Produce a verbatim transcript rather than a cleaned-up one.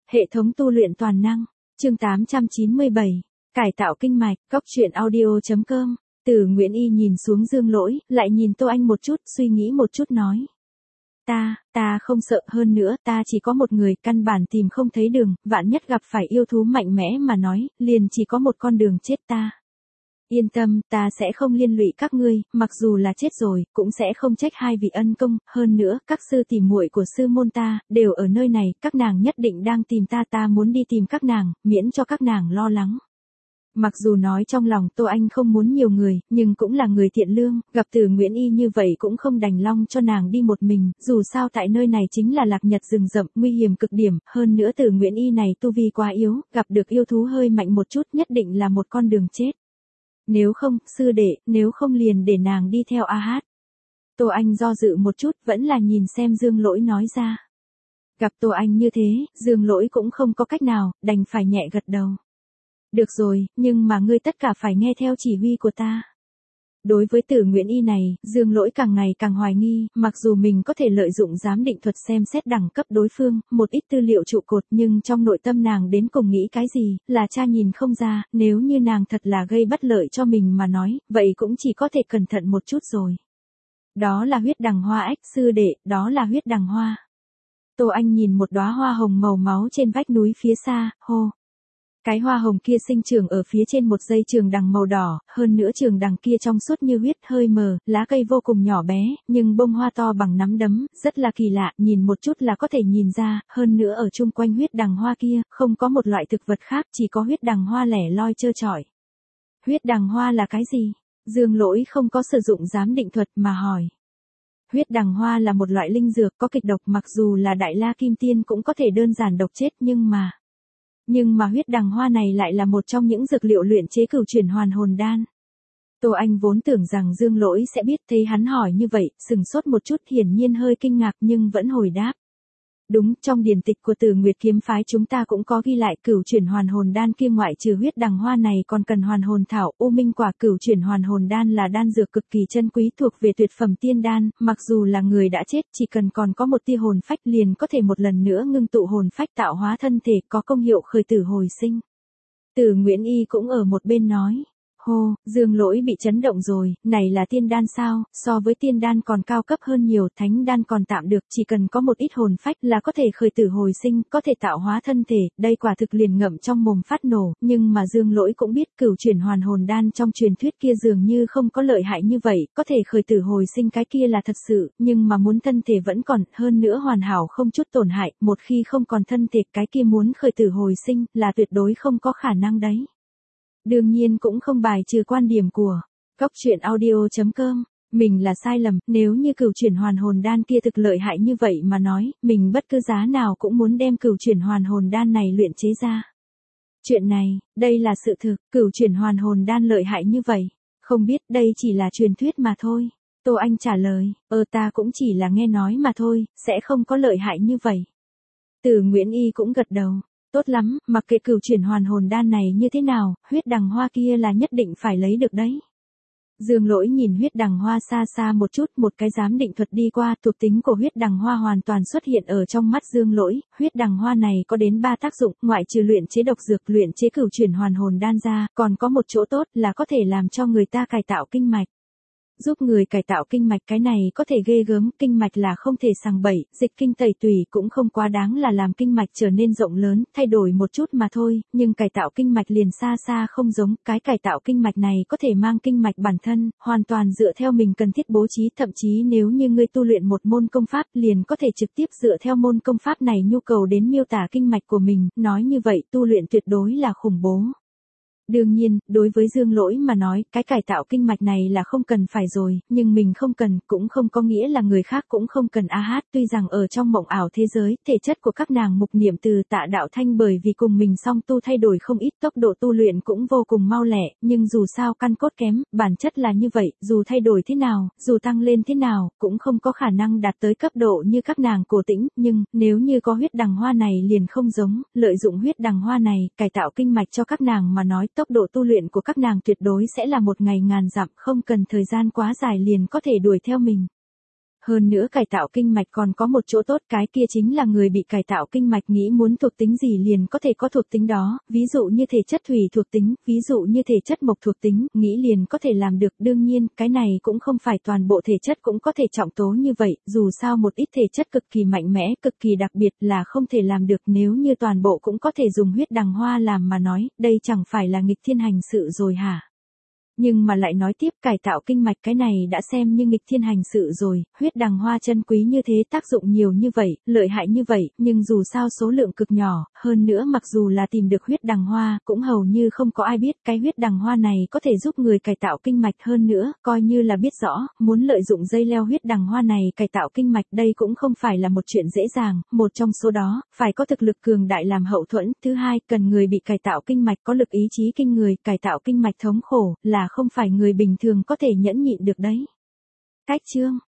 Hệ thống tu luyện toàn năng, chương tám trăm chín mươi bảy, cải tạo kinh mạch, góc truyện audio chấm com. Từ Nguyễn Y nhìn xuống Dương Lỗi, lại nhìn Tô Anh một chút, suy nghĩ một chút nói. Ta, ta không sợ, hơn nữa ta chỉ có một người, căn bản tìm không thấy đường, vạn nhất gặp phải yêu thú mạnh mẽ mà nói, liền chỉ có một con đường chết ta. Yên tâm, ta sẽ không liên lụy các ngươi, mặc dù là chết rồi, cũng sẽ không trách hai vị ân công, hơn nữa, các sư tỷ muội của sư môn ta, đều ở nơi này, các nàng nhất định đang tìm ta, ta muốn đi tìm các nàng, miễn cho các nàng lo lắng. Mặc dù nói trong lòng Tô Anh không muốn nhiều người, nhưng cũng là người thiện lương, gặp Từ Nguyễn Y như vậy cũng không đành lòng cho nàng đi một mình, dù sao tại nơi này chính là lạc nhật rừng rậm, nguy hiểm cực điểm, hơn nữa Từ Nguyễn Y này tu vi quá yếu, gặp được yêu thú hơi mạnh một chút nhất định là một con đường chết. Nếu không, sư đệ, nếu không liền để nàng đi theo A Hát. Tô Anh do dự một chút, vẫn là nhìn xem Dương Lỗi nói ra. Gặp Tô Anh như thế, Dương Lỗi cũng không có cách nào, đành phải nhẹ gật đầu. Được rồi, nhưng mà ngươi tất cả phải nghe theo chỉ huy của ta. Đối với Từ Nguyễn Y này, Dương Lỗi càng ngày càng hoài nghi, mặc dù mình có thể lợi dụng giám định thuật xem xét đẳng cấp đối phương, một ít tư liệu trụ cột nhưng trong nội tâm nàng đến cùng nghĩ cái gì, là cha nhìn không ra, nếu như nàng thật là gây bất lợi cho mình mà nói, vậy cũng chỉ có thể cẩn thận một chút rồi. Đó là huyết đằng hoa ếch sư đệ, đó là huyết đằng hoa. Tô Anh nhìn một đóa hoa hồng màu máu trên vách núi phía xa, hô. Cái hoa hồng kia sinh trưởng ở phía trên một dây trường đằng màu đỏ, hơn nữa trường đằng kia trong suốt như huyết, hơi mờ, lá cây vô cùng nhỏ bé, nhưng bông hoa to bằng nắm đấm, rất là kỳ lạ, nhìn một chút là có thể nhìn ra, hơn nữa ở chung quanh huyết đằng hoa kia, không có một loại thực vật khác, chỉ có huyết đằng hoa lẻ loi trơ trọi. Huyết đằng hoa là cái gì? Dương Lỗi không có sử dụng giám định thuật mà hỏi. Huyết đằng hoa là một loại linh dược có kịch độc, mặc dù là Đại La Kim Tiên cũng có thể đơn giản độc chết, nhưng mà... Nhưng mà huyết đằng hoa này lại là một trong những dược liệu luyện chế cửu chuyển hoàn hồn đan. Tô Anh vốn tưởng rằng Dương Lỗi sẽ biết, thấy hắn hỏi như vậy, sừng sốt một chút, hiển nhiên hơi kinh ngạc nhưng vẫn hồi đáp. Đúng, trong điển tịch của Tử Nguyệt kiếm phái chúng ta cũng có ghi lại cửu chuyển hoàn hồn đan kia ngoại trừ huyết đằng hoa này còn cần hoàn hồn thảo, u minh quả. Cửu chuyển hoàn hồn đan là đan dược cực kỳ chân quý thuộc về tuyệt phẩm tiên đan, mặc dù là người đã chết, chỉ cần còn có một tia hồn phách liền có thể một lần nữa ngưng tụ hồn phách tạo hóa thân thể, có công hiệu khởi tử hồi sinh. Từ Nguyễn Y cũng ở một bên nói. Hô, Dương Lỗi bị chấn động rồi, này là tiên đan sao, so với tiên đan còn cao cấp hơn nhiều, thánh đan còn tạm được, chỉ cần có một ít hồn phách là có thể khởi tử hồi sinh, có thể tạo hóa thân thể, đây quả thực liền ngậm trong mồm phát nổ, nhưng mà Dương Lỗi cũng biết cửu chuyển hoàn hồn đan trong truyền thuyết kia dường như không có lợi hại như vậy, có thể khởi tử hồi sinh cái kia là thật sự, nhưng mà muốn thân thể vẫn còn, hơn nữa hoàn hảo không chút tổn hại, một khi không còn thân thể cái kia muốn khởi tử hồi sinh là tuyệt đối không có khả năng đấy. Đương nhiên cũng không bài trừ quan điểm của góc truyện audio chấm com, mình là sai lầm, nếu như cửu chuyển hoàn hồn đan kia thực lợi hại như vậy mà nói, mình bất cứ giá nào cũng muốn đem cửu chuyển hoàn hồn đan này luyện chế ra. Chuyện này, đây là sự thực, cửu chuyển hoàn hồn đan lợi hại như vậy, không biết đây chỉ là truyền thuyết mà thôi. Tô Anh trả lời, ơ ta cũng chỉ là nghe nói mà thôi, sẽ không có lợi hại như vậy. Từ Nguyễn Y cũng gật đầu. Tốt lắm, mặc kệ cửu chuyển hoàn hồn đan này như thế nào, huyết đằng hoa kia là nhất định phải lấy được đấy. Dương Lỗi nhìn huyết đằng hoa xa xa một chút, một cái giám định thuật đi qua, thuộc tính của huyết đằng hoa hoàn toàn xuất hiện ở trong mắt Dương Lỗi, huyết đằng hoa này có đến ba tác dụng, ngoại trừ luyện chế độc dược, luyện chế cửu chuyển hoàn hồn đan ra, còn có một chỗ tốt là có thể làm cho người ta cải tạo kinh mạch. Giúp người cải tạo kinh mạch cái này có thể ghê gớm, kinh mạch là không thể sàng bậy, dịch kinh tẩy tùy cũng không quá đáng là làm kinh mạch trở nên rộng lớn, thay đổi một chút mà thôi, nhưng cải tạo kinh mạch liền xa xa không giống, cái cải tạo kinh mạch này có thể mang kinh mạch bản thân, hoàn toàn dựa theo mình cần thiết bố trí, thậm chí nếu như ngươi tu luyện một môn công pháp liền có thể trực tiếp dựa theo môn công pháp này nhu cầu đến miêu tả kinh mạch của mình, nói như vậy tu luyện tuyệt đối là khủng bố. Đương nhiên, đối với Dương Lỗi mà nói, cái cải tạo kinh mạch này là không cần phải rồi, nhưng mình không cần, cũng không có nghĩa là người khác cũng không cần A Hát, tuy rằng ở trong mộng ảo thế giới, thể chất của các nàng mục niệm từ Tạ Đạo Thanh bởi vì cùng mình song tu thay đổi không ít, tốc độ tu luyện cũng vô cùng mau lẹ, nhưng dù sao căn cốt kém, bản chất là như vậy, dù thay đổi thế nào, dù tăng lên thế nào, cũng không có khả năng đạt tới cấp độ như các nàng Cổ Tĩnh, nhưng, nếu như có huyết đằng hoa này liền không giống, lợi dụng huyết đằng hoa này, cải tạo kinh mạch cho các nàng mà nói, tốc độ tu luyện của các nàng tuyệt đối sẽ là một ngày ngàn dặm, không cần thời gian quá dài liền có thể đuổi theo mình. Hơn nữa cải tạo kinh mạch còn có một chỗ tốt, cái kia chính là người bị cải tạo kinh mạch nghĩ muốn thuộc tính gì liền có thể có thuộc tính đó, ví dụ như thể chất thủy thuộc tính, ví dụ như thể chất mộc thuộc tính, nghĩ liền có thể làm được. Đương nhiên, cái này cũng không phải toàn bộ thể chất cũng có thể trọng tố như vậy, dù sao một ít thể chất cực kỳ mạnh mẽ, cực kỳ đặc biệt là không thể làm được. Nếu như toàn bộ cũng có thể dùng huyết đằng hoa làm mà nói, đây chẳng phải là nghịch thiên hành sự rồi hả? Nhưng mà lại nói tiếp, cải tạo kinh mạch cái này đã xem như nghịch thiên hành sự rồi, huyết đằng hoa chân quý như thế, tác dụng nhiều như vậy, lợi hại như vậy, nhưng dù sao số lượng cực nhỏ, hơn nữa mặc dù là tìm được huyết đằng hoa, cũng hầu như không có ai biết cái huyết đằng hoa này có thể giúp người cải tạo kinh mạch. Hơn nữa, coi như là biết rõ, muốn lợi dụng dây leo huyết đằng hoa này cải tạo kinh mạch, đây cũng không phải là một chuyện dễ dàng, một trong số đó, phải có thực lực cường đại làm hậu thuẫn, thứ hai, cần người bị cải tạo kinh mạch có lực ý chí kinh người, cải tạo kinh mạch thống khổ, là không phải người bình thường có thể nhẫn nhịn được đấy. Cách chương